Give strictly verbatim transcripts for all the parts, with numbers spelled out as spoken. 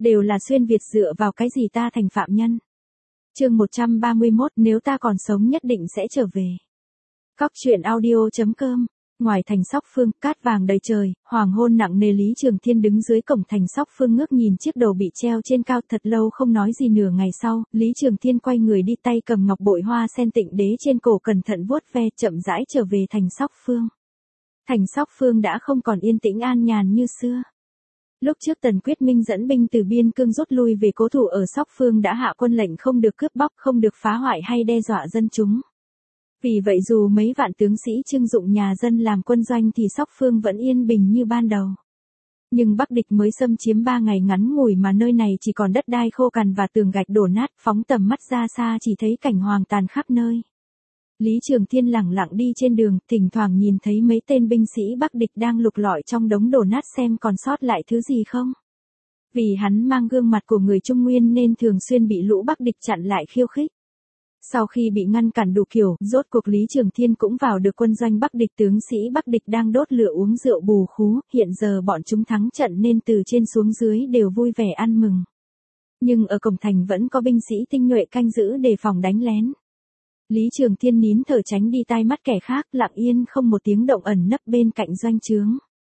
Đều là xuyên Việt, dựa vào cái gì ta thành phạm nhân. Chương một trăm ba mươi mốt, nếu ta còn sống nhất định sẽ trở về. Cóc truyện audio chấm com. Ngoài thành Sóc Phương, cát vàng đầy trời, hoàng hôn nặng nề. Lý Trường Thiên đứng dưới cổng thành Sóc Phương ngước nhìn chiếc đầu bị treo trên cao, thật lâu không nói gì. Nửa ngày sau, Lý Trường Thiên quay người đi, tay cầm ngọc bội hoa sen tịnh đế trên cổ, cẩn thận vuốt ve, chậm rãi trở về thành Sóc Phương. Thành Sóc Phương đã không còn yên tĩnh an nhàn như xưa. Lúc trước Tần Quyết Minh dẫn binh từ biên cương rút lui về cố thủ ở Sóc Phương đã hạ quân lệnh không được cướp bóc, không được phá hoại hay đe dọa dân chúng. Vì vậy dù mấy vạn tướng sĩ trưng dụng nhà dân làm quân doanh thì Sóc Phương vẫn yên bình như ban đầu. Nhưng Bắc địch mới xâm chiếm ba ngày ngắn ngủi mà nơi này chỉ còn đất đai khô cằn và tường gạch đổ nát, phóng tầm mắt ra xa chỉ thấy cảnh hoang tàn khắp nơi. Lý Trường Thiên lẳng lặng đi trên đường, thỉnh thoảng nhìn thấy mấy tên binh sĩ Bắc địch đang lục lọi trong đống đổ nát xem còn sót lại thứ gì không. Vì hắn mang gương mặt của người Trung Nguyên nên thường xuyên bị lũ Bắc địch chặn lại khiêu khích. Sau khi bị ngăn cản đủ kiểu, rốt cuộc Lý Trường Thiên cũng vào được quân doanh Bắc địch. Tướng sĩ Bắc địch đang đốt lửa uống rượu bù khú, hiện giờ bọn chúng thắng trận nên từ trên xuống dưới đều vui vẻ ăn mừng. Nhưng ở cổng thành vẫn có binh sĩ tinh nhuệ canh giữ đề phòng đánh lén. Lý Trường Thiên nín thở tránh đi tai mắt kẻ khác, lặng yên không một tiếng động ẩn nấp bên cạnh doanh trướng.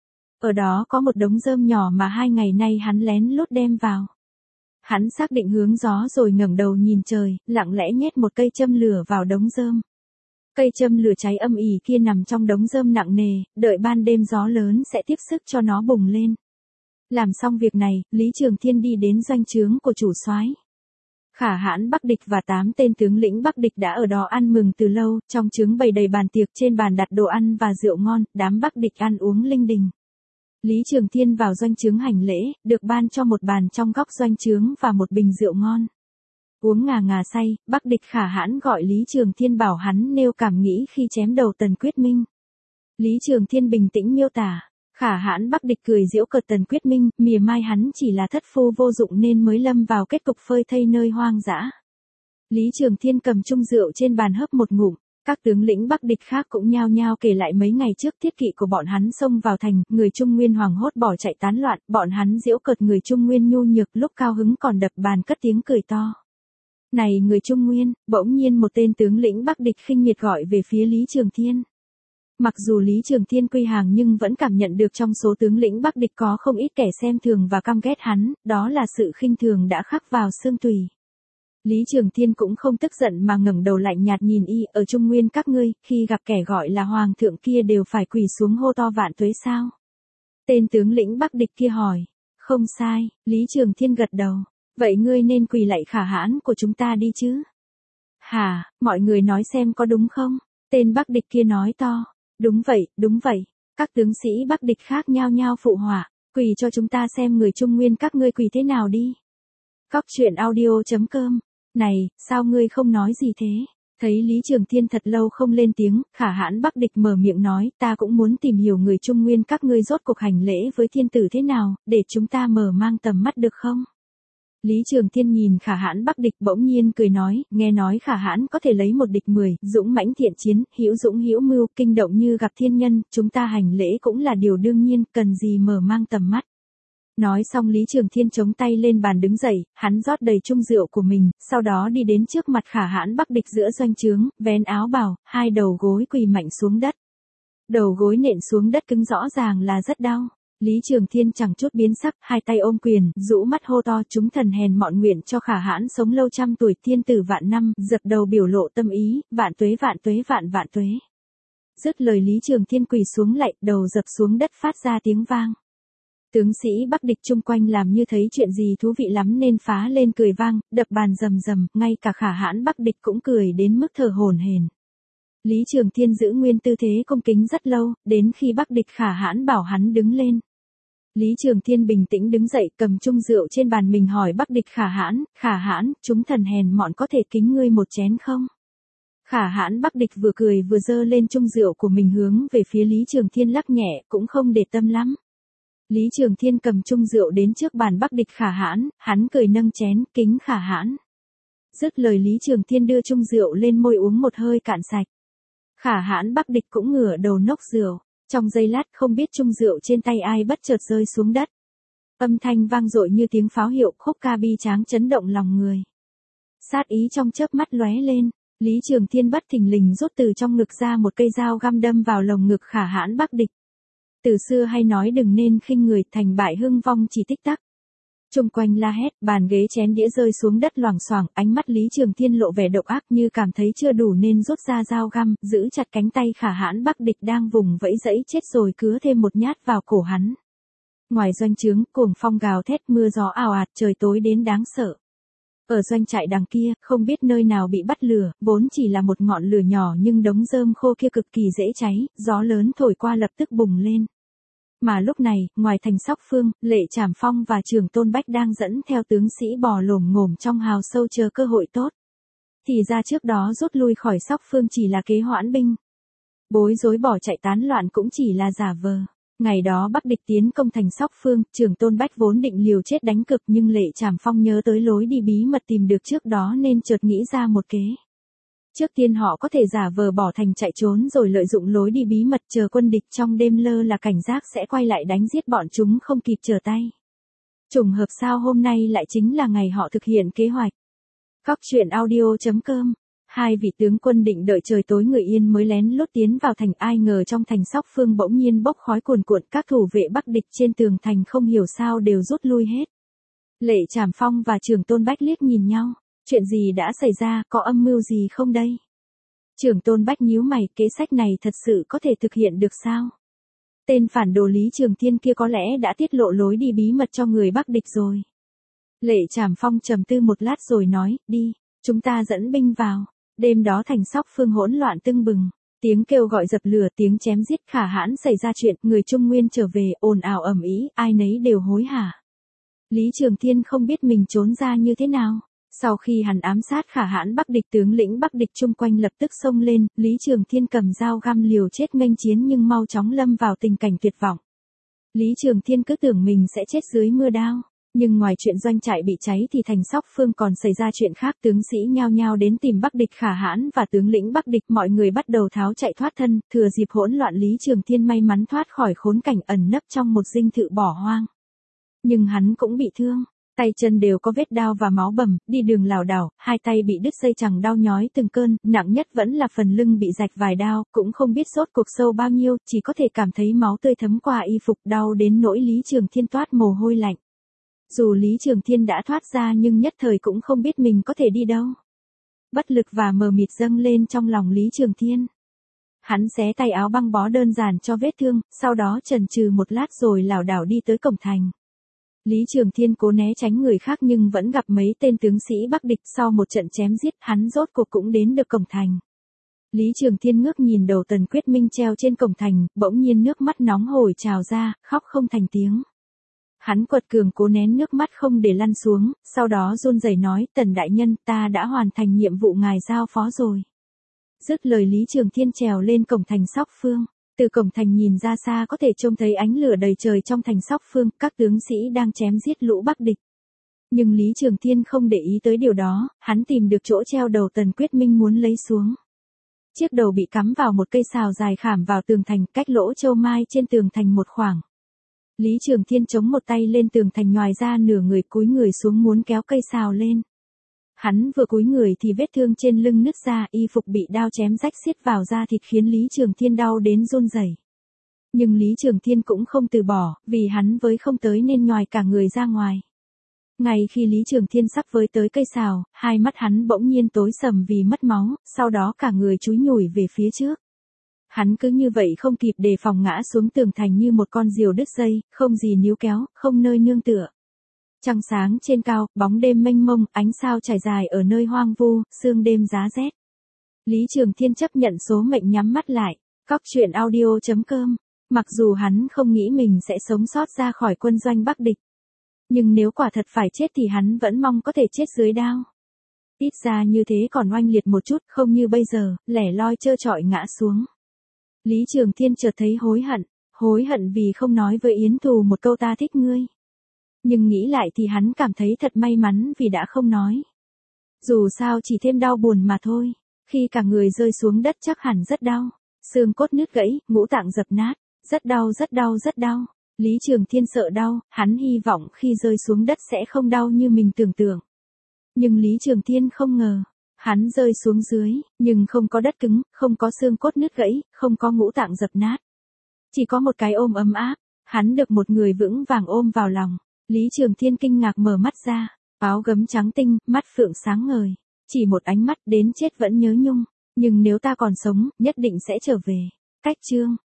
Ở đó có một đống rơm nhỏ mà hai ngày nay hắn lén lút đem vào. Hắn xác định hướng gió rồi ngẩng đầu nhìn trời, lặng lẽ nhét một cây châm lửa vào đống rơm. Cây châm lửa cháy âm ỉ kia nằm trong đống rơm nặng nề, đợi ban đêm gió lớn sẽ tiếp sức cho nó bùng lên. Làm xong việc này, Lý Trường Thiên đi đến doanh trướng của chủ soái. Khả hãn Bắc địch và tám tên tướng lĩnh Bắc địch đã ở đó ăn mừng từ lâu, trong trướng bày đầy bàn tiệc, trên bàn đặt đồ ăn và rượu ngon, đám Bắc địch ăn uống linh đình. Lý Trường Thiên vào doanh trướng hành lễ, được ban cho một bàn trong góc doanh trướng và một bình rượu ngon. Uống ngà ngà say, Bắc địch khả hãn gọi Lý Trường Thiên bảo hắn nêu cảm nghĩ khi chém đầu Tần Quyết Minh. Lý Trường Thiên bình tĩnh miêu tả. Khả hãn Bắc địch cười giễu cợt Tần Quyết Minh, mỉa mai hắn chỉ là thất phu vô dụng nên mới lâm vào kết cục phơi thây nơi hoang dã. Lý Trường Thiên cầm chung rượu trên bàn hớp một ngụm, các tướng lĩnh Bắc địch khác cũng nhao nhao kể lại mấy ngày trước thiết kỵ của bọn hắn xông vào thành, người Trung Nguyên hoảng hốt bỏ chạy tán loạn, bọn hắn giễu cợt người Trung Nguyên nhu nhược, lúc cao hứng còn đập bàn cất tiếng cười to. Này người Trung Nguyên, bỗng nhiên một tên tướng lĩnh Bắc địch khinh miệt gọi về phía Lý Trường Thiên. Mặc dù Lý Trường Thiên quy hàng nhưng vẫn cảm nhận được trong số tướng lĩnh Bắc địch có không ít kẻ xem thường và căm ghét hắn, đó là sự khinh thường đã khắc vào xương tủy. Lý Trường Thiên cũng không tức giận mà ngẩng đầu lạnh nhạt nhìn y, ở Trung Nguyên các ngươi, khi gặp kẻ gọi là hoàng thượng kia đều phải quỳ xuống hô to vạn tuế sao? Tên tướng lĩnh Bắc địch kia hỏi. Không sai, Lý Trường Thiên gật đầu. Vậy ngươi nên quỳ lạy khả hãn của chúng ta đi chứ? Hả, mọi người nói xem có đúng không? Tên Bắc địch kia nói to. Đúng vậy, đúng vậy. Các tướng sĩ Bắc địch khác nhao nhao phụ họa, quỳ cho chúng ta xem người Trung Nguyên các ngươi quỳ thế nào đi. Cóc truyện audio chấm com. Này, sao ngươi không nói gì thế? Thấy Lý Trường Thiên thật lâu không lên tiếng, khả hãn Bắc địch mở miệng nói, ta cũng muốn tìm hiểu người Trung Nguyên các ngươi rốt cuộc hành lễ với thiên tử thế nào, để chúng ta mở mang tầm mắt được không? Lý Trường Thiên nhìn khả hãn Bắc địch bỗng nhiên cười nói, nghe nói khả hãn có thể lấy một địch mười, dũng mãnh thiện chiến, hữu dũng hữu mưu, kinh động như gặp thiên nhân, chúng ta hành lễ cũng là điều đương nhiên, cần gì mở mang tầm mắt. Nói xong Lý Trường Thiên chống tay lên bàn đứng dậy, hắn rót đầy chung rượu của mình, sau đó đi đến trước mặt khả hãn Bắc địch giữa doanh trướng, vén áo bào, hai đầu gối quỳ mạnh xuống đất. Đầu gối nện xuống đất cứng rõ ràng là rất đau. Lý Trường Thiên chẳng chút biến sắc, hai tay ôm quyền, rũ mắt hô to, chúng thần hèn mọn nguyện cho khả hãn sống lâu trăm tuổi, thiên tử vạn năm, dập đầu biểu lộ tâm ý, vạn tuế vạn tuế vạn vạn tuế. Dứt lời Lý Trường Thiên quỳ xuống lạy, đầu dập xuống đất phát ra tiếng vang. Tướng sĩ Bắc địch chung quanh làm như thấy chuyện gì thú vị lắm nên phá lên cười vang, đập bàn rầm rầm, ngay cả khả hãn Bắc địch cũng cười đến mức thở hổn hển. Lý Trường Thiên giữ nguyên tư thế cung kính rất lâu, đến khi Bắc địch khả hãn bảo hắn đứng lên. Lý Trường Thiên bình tĩnh đứng dậy, cầm chung rượu trên bàn mình hỏi Bắc địch khả hãn, khả hãn, chúng thần hèn mọn có thể kính ngươi một chén không? Khả hãn Bắc địch vừa cười vừa giơ lên chung rượu của mình hướng về phía Lý Trường Thiên lắc nhẹ, cũng không để tâm lắm. Lý Trường Thiên cầm chung rượu đến trước bàn Bắc địch khả hãn, hắn cười nâng chén, kính khả hãn. Dứt lời Lý Trường Thiên đưa chung rượu lên môi uống một hơi cạn sạch. Khả hãn Bắc địch cũng ngửa đầu nốc rượu, trong giây lát không biết chung rượu trên tay ai bất chợt rơi xuống đất. Âm thanh vang dội như tiếng pháo hiệu, khúc ca bi tráng chấn động lòng người. Sát ý trong chớp mắt lóe lên, Lý Trường Thiên bất thình lình rút từ trong ngực ra một cây dao găm đâm vào lồng ngực Khả Hãn Bắc địch. Từ xưa hay nói đừng nên khinh người, thành bại hưng vong chỉ tích tắc. Chung quanh la hét, bàn ghế chén đĩa rơi xuống đất loảng xoảng, ánh mắt Lý Trường Thiên lộ vẻ độc ác như cảm thấy chưa đủ nên rút ra dao găm, giữ chặt cánh tay Khả Hãn Bắc địch đang vùng vẫy dẫy chết rồi cứa thêm một nhát vào cổ hắn. Ngoài doanh trướng, cuồng phong gào thét, mưa gió ào ạt, trời tối đến đáng sợ. Ở doanh trại đằng kia, không biết nơi nào bị bắt lửa, vốn chỉ là một ngọn lửa nhỏ nhưng đống rơm khô kia cực kỳ dễ cháy, gió lớn thổi qua lập tức bùng lên. Mà lúc này, ngoài thành Sóc Phương, Lệ Trảm Phong và Trường Tôn Bách đang dẫn theo tướng sĩ bò lồm ngồm trong hào sâu chờ cơ hội tốt. Thì ra trước đó rút lui khỏi Sóc Phương chỉ là kế hoãn binh. Bối rối bỏ chạy tán loạn cũng chỉ là giả vờ. Ngày đó Bắc địch tiến công thành Sóc Phương, Trường Tôn Bách vốn định liều chết đánh cực nhưng Lệ Trảm Phong nhớ tới lối đi bí mật tìm được trước đó nên chợt nghĩ ra một kế. Trước tiên họ có thể giả vờ bỏ thành chạy trốn rồi lợi dụng lối đi bí mật chờ quân địch trong đêm lơ là cảnh giác sẽ quay lại đánh giết bọn chúng không kịp trở tay. Trùng hợp sao hôm nay lại chính là ngày họ thực hiện kế hoạch. Góc truyện audio chấm com. Hai vị tướng quân định đợi trời tối người yên mới lén lút tiến vào thành, ai ngờ trong thành Sóc Phương bỗng nhiên bốc khói cuồn cuộn, các thủ vệ Bắc địch trên tường thành không hiểu sao đều rút lui hết. Lệ Trảm Phong và Trường Tôn Bách liếc nhìn nhau, chuyện gì đã xảy ra, có âm mưu gì không đây? Trường Tôn Bách nhíu mày, kế sách này thật sự có thể thực hiện được sao? Tên phản đồ Lý Trường Thiên kia có lẽ đã tiết lộ lối đi bí mật cho người Bắc địch rồi. Lệ Trảm Phong trầm tư một lát rồi nói, đi, chúng ta dẫn binh vào. Đêm đó thành Sóc Phương hỗn loạn tưng bừng, tiếng kêu gọi dập lửa, tiếng chém giết, Khả Hãn xảy ra chuyện, người Trung Nguyên trở về, ồn ào ầm ĩ, ai nấy đều hối hả. Lý Trường Thiên không biết mình trốn ra như thế nào. Sau khi hắn ám sát Khả Hãn Bắc địch, tướng lĩnh Bắc địch chung quanh lập tức xông lên, Lý Trường Thiên cầm dao găm liều chết nghênh chiến nhưng mau chóng lâm vào tình cảnh tuyệt vọng. Lý Trường Thiên cứ tưởng mình sẽ chết dưới mưa đao. Nhưng ngoài chuyện doanh trại bị cháy thì thành Sóc Phương còn xảy ra chuyện khác, tướng sĩ nhao nhao đến tìm Bắc địch Khả Hãn và tướng lĩnh Bắc địch, mọi người bắt đầu tháo chạy thoát thân, thừa dịp hỗn loạn Lý Trường Thiên may mắn thoát khỏi khốn cảnh ẩn nấp trong một dinh thự bỏ hoang. Nhưng hắn cũng bị thương, tay chân đều có vết đao và máu bầm, đi đường lảo đảo, hai tay bị đứt dây chằng đau nhói từng cơn, nặng nhất vẫn là phần lưng bị rạch vài đao, cũng không biết rốt cuộc sâu bao nhiêu, chỉ có thể cảm thấy máu tươi thấm qua y phục, đau đến nỗi Lý Trường Thiên toát mồ hôi lạnh. Dù Lý Trường Thiên đã thoát ra nhưng nhất thời cũng không biết mình có thể đi đâu. Bất lực và mờ mịt dâng lên trong lòng Lý Trường Thiên. Hắn xé tay áo băng bó đơn giản cho vết thương, sau đó chần chừ một lát rồi lảo đảo đi tới cổng thành. Lý Trường Thiên cố né tránh người khác nhưng vẫn gặp mấy tên tướng sĩ Bắc địch, sau một trận chém giết hắn rốt cuộc cũng đến được cổng thành. Lý Trường Thiên ngước nhìn đầu Tần Quyết Minh treo trên cổng thành, bỗng nhiên nước mắt nóng hổi trào ra, khóc không thành tiếng. Hắn quật cường cố nén nước mắt không để lăn xuống, sau đó run rẩy nói, Tần đại nhân, ta đã hoàn thành nhiệm vụ ngài giao phó rồi. Dứt lời Lý Trường Thiên trèo lên cổng thành Sóc Phương. Từ cổng thành nhìn ra xa có thể trông thấy ánh lửa đầy trời trong thành Sóc Phương, các tướng sĩ đang chém giết lũ Bắc địch. Nhưng Lý Trường Thiên không để ý tới điều đó, hắn tìm được chỗ treo đầu Tần Quyết Minh muốn lấy xuống. Chiếc đầu bị cắm vào một cây sào dài khảm vào tường thành, cách lỗ châu mai trên tường thành một khoảng. Lý Trường Thiên chống một tay lên tường thành ngoài ra nửa người, cúi người xuống muốn kéo cây sào lên. Hắn vừa cúi người thì vết thương trên lưng nứt ra, y phục bị đao chém rách xiết vào da thịt khiến Lý Trường Thiên đau đến run rẩy. Nhưng Lý Trường Thiên cũng không từ bỏ, vì hắn với không tới nên nhòi cả người ra ngoài. Ngay khi Lý Trường Thiên sắp với tới cây sào, hai mắt hắn bỗng nhiên tối sầm vì mất máu, sau đó cả người chúi nhủi về phía trước. Hắn cứ như vậy không kịp đề phòng ngã xuống tường thành như một con diều đứt dây, không gì níu kéo, không nơi nương tựa. Trăng sáng trên cao, bóng đêm mênh mông, ánh sao trải dài ở nơi hoang vu, sương đêm giá rét. Lý Trường Thiên chấp nhận số mệnh nhắm mắt lại. Góc truyện audio chấm com. Mặc dù hắn không nghĩ mình sẽ sống sót ra khỏi quân doanh Bắc địch. Nhưng nếu quả thật phải chết thì hắn vẫn mong có thể chết dưới đao. Ít ra như thế còn oanh liệt một chút, không như bây giờ, lẻ loi trơ trọi ngã xuống. Lý Trường Thiên chợt thấy hối hận, hối hận vì không nói với Yến Thù một câu ta thích ngươi. Nhưng nghĩ lại thì hắn cảm thấy thật may mắn vì đã không nói. Dù sao chỉ thêm đau buồn mà thôi, khi cả người rơi xuống đất chắc hẳn rất đau, xương cốt nứt gãy, ngũ tạng dập nát, rất đau rất đau rất đau. Lý Trường Thiên sợ đau, hắn hy vọng khi rơi xuống đất sẽ không đau như mình tưởng tượng. Nhưng Lý Trường Thiên không ngờ, hắn rơi xuống dưới, nhưng không có đất cứng, không có xương cốt nứt gãy, không có ngũ tạng dập nát. Chỉ có một cái ôm ấm áp, hắn được một người vững vàng ôm vào lòng. Lý Trường Thiên kinh ngạc mở mắt ra, áo gấm trắng tinh, mắt phượng sáng ngời. Chỉ một ánh mắt đến chết vẫn nhớ nhung, nhưng nếu ta còn sống, nhất định sẽ trở về. Cách chương